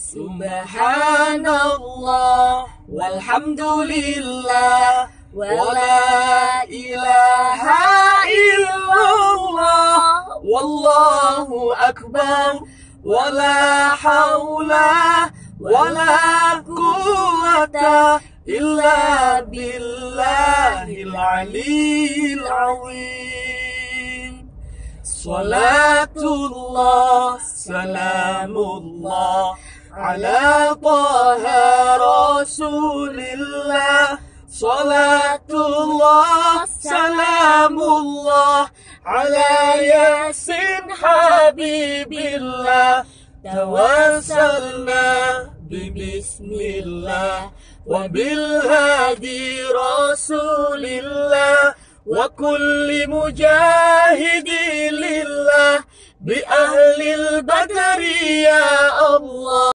سبحان الله والحمد لله ولا إله إلا الله والله أكبر ولا حول ولا قوة إلا بالله العلي العظيم. صلاة الله سلام الله على طه رسول الله. صلاة الله سلام الله على ياسين حبيب الله. توسلنا ببسم الله وبالهادي رسول الله وكل مجاهد لله بأهل البدر يا الله.